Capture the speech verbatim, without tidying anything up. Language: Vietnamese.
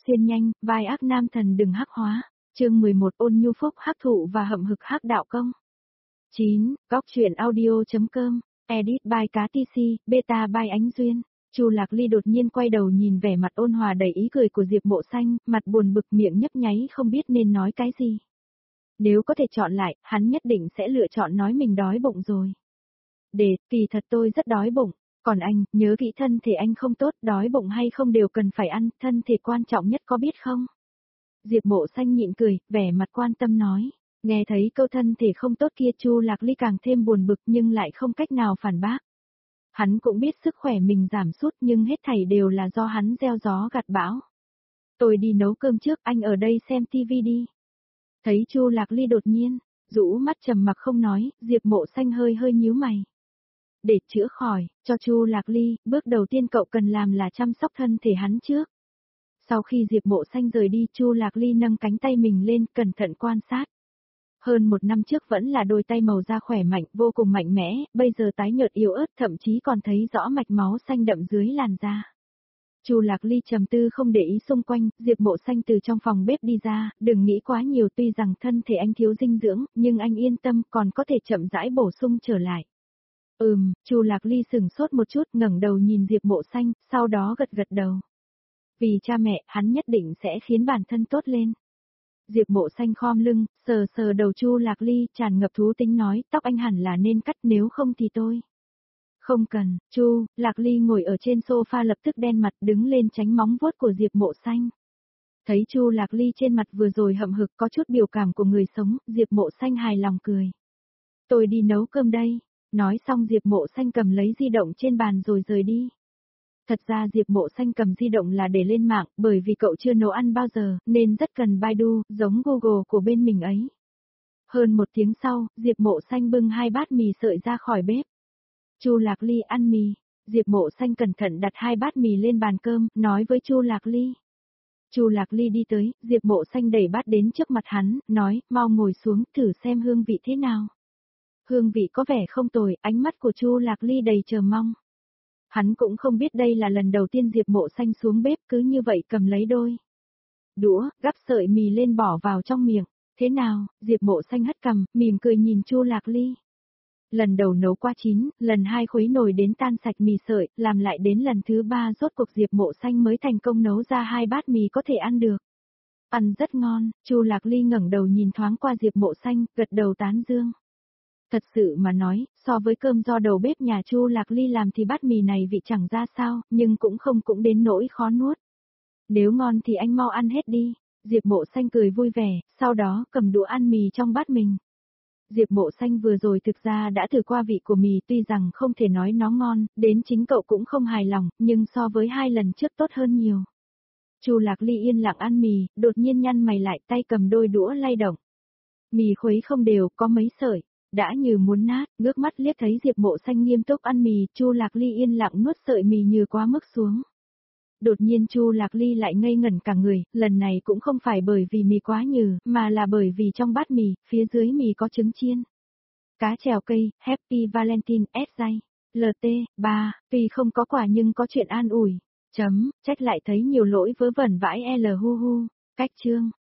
xuyên nhanh, vai ác nam thần đừng hắc hóa. Chương mười một ôn nhu phúc hắc thụ và hậm hực hắc đạo công. chín. Góc truyện audio.com, edit by cá tê xê, beta by ánh duyên. Chu Lạc Ly đột nhiên quay đầu nhìn vẻ mặt ôn hòa đầy ý cười của Diệp Mộ Xanh, mặt buồn bực miệng nhấp nháy không biết nên nói cái gì. Nếu có thể chọn lại, hắn nhất định sẽ lựa chọn nói mình đói bụng rồi. Để, kỳ thật tôi rất đói bụng, còn anh, nhớ kỹ thân thể anh không tốt, đói bụng hay không đều cần phải ăn, thân thể quan trọng nhất có biết không? Diệp Mộ Xanh nhịn cười, vẻ mặt quan tâm nói. Nghe thấy câu thân thể không tốt kia Chu Lạc Ly càng thêm buồn bực nhưng lại không cách nào phản bác. Hắn cũng biết sức khỏe mình giảm sút nhưng hết thảy đều là do hắn gieo gió gặt bão. Tôi đi nấu cơm trước, anh ở đây xem tivi đi. Thấy Chu Lạc Ly đột nhiên, rũ mắt trầm mặc không nói, Diệp Mộ Xanh hơi hơi nhíu mày. Để chữa khỏi, cho Chu Lạc Ly, bước đầu tiên cậu cần làm là chăm sóc thân thể hắn trước. Sau khi Diệp Mộ Xanh rời đi, Chu Lạc Ly nâng cánh tay mình lên, cẩn thận quan sát. Hơn một năm trước vẫn là đôi tay màu da khỏe mạnh, vô cùng mạnh mẽ, bây giờ tái nhợt yếu ớt, thậm chí còn thấy rõ mạch máu xanh đậm dưới làn da. Chu Lạc Ly trầm tư không để ý xung quanh, Diệp Mộ Xanh từ trong phòng bếp đi ra, đừng nghĩ quá nhiều, tuy rằng thân thể anh thiếu dinh dưỡng, nhưng anh yên tâm, còn có thể chậm rãi bổ sung trở lại. Ừm, Chu Lạc Ly sừng sốt một chút, ngẩng đầu nhìn Diệp Mộ Xanh, sau đó gật gật đầu. Vì cha mẹ, hắn nhất định sẽ khiến bản thân tốt lên. Diệp Mộ Xanh khom lưng, sờ sờ đầu Chu Lạc Ly, tràn ngập thú tính nói, tóc anh hẳn là nên cắt, nếu không thì tôi. Không cần, Chu Lạc Ly ngồi ở trên sofa lập tức đen mặt, đứng lên tránh móng vuốt của Diệp Mộ Xanh. Thấy Chu Lạc Ly trên mặt vừa rồi hậm hực có chút biểu cảm của người sống, Diệp Mộ Xanh hài lòng cười. Tôi đi nấu cơm đây. Nói xong Diệp Mộ Xanh cầm lấy di động trên bàn rồi rời đi. Thật ra Diệp Mộ Xanh cầm di động là để lên mạng, bởi vì cậu chưa nấu ăn bao giờ, nên rất cần Baidu, giống Google của bên mình ấy. Hơn một tiếng sau, Diệp Mộ Xanh bưng hai bát mì sợi ra khỏi bếp. Chu Lạc Ly ăn mì. Diệp Mộ Xanh cẩn thận đặt hai bát mì lên bàn cơm, nói với Chu Lạc Ly. Chu Lạc Ly đi tới, Diệp Mộ Xanh đẩy bát đến trước mặt hắn, nói, mau ngồi xuống, thử xem hương vị thế nào. Hương vị có vẻ không tồi, ánh mắt của Chu Lạc Ly đầy chờ mong. Hắn cũng không biết đây là lần đầu tiên Diệp Mộ Xanh xuống bếp, cứ như vậy cầm lấy đôi đũa, gắp sợi mì lên bỏ vào trong miệng. Thế nào? Diệp Mộ Xanh hất cằm, mỉm cười nhìn Chu Lạc Ly. Lần đầu nấu qua chín, lần hai khuấy nồi đến tan sạch mì sợi, làm lại đến lần thứ ba rốt cuộc Diệp Mộ Xanh mới thành công nấu ra hai bát mì có thể ăn được. Ăn rất ngon. Chu Lạc Ly ngẩng đầu nhìn thoáng qua Diệp Mộ Xanh, gật đầu tán dương. Thật sự mà nói, so với cơm do đầu bếp nhà Chu Lạc Ly làm thì bát mì này vị chẳng ra sao, nhưng cũng không cũng đến nỗi khó nuốt. Nếu ngon thì anh mau ăn hết đi. Diệp Mộ Xanh cười vui vẻ, sau đó cầm đũa ăn mì trong bát mình. Diệp Mộ Xanh vừa rồi thực ra đã thử qua vị của mì, tuy rằng không thể nói nó ngon, đến chính cậu cũng không hài lòng, nhưng so với hai lần trước tốt hơn nhiều. Chu Lạc Ly yên lặng ăn mì, đột nhiên nhăn mày lại, tay cầm đôi đũa lay động. Mì khuấy không đều, có mấy sợi. Đã như muốn nát, ngước mắt liếc thấy Diệp Mộ Xanh nghiêm túc ăn mì, Chu Lạc Ly yên lặng nuốt sợi mì như quá mức xuống. Đột nhiên Chu Lạc Ly lại ngây ngẩn cả người, lần này cũng không phải bởi vì mì quá nhừ, mà là bởi vì trong bát mì, phía dưới mì có trứng chiên. Cá trèo cây, Happy Valentine, S J, L T, ba, tuy không có quả nhưng có chuyện an ủi. Chấm, trách lại thấy nhiều lỗi vớ vẩn vãi L hu hu. Cách chương.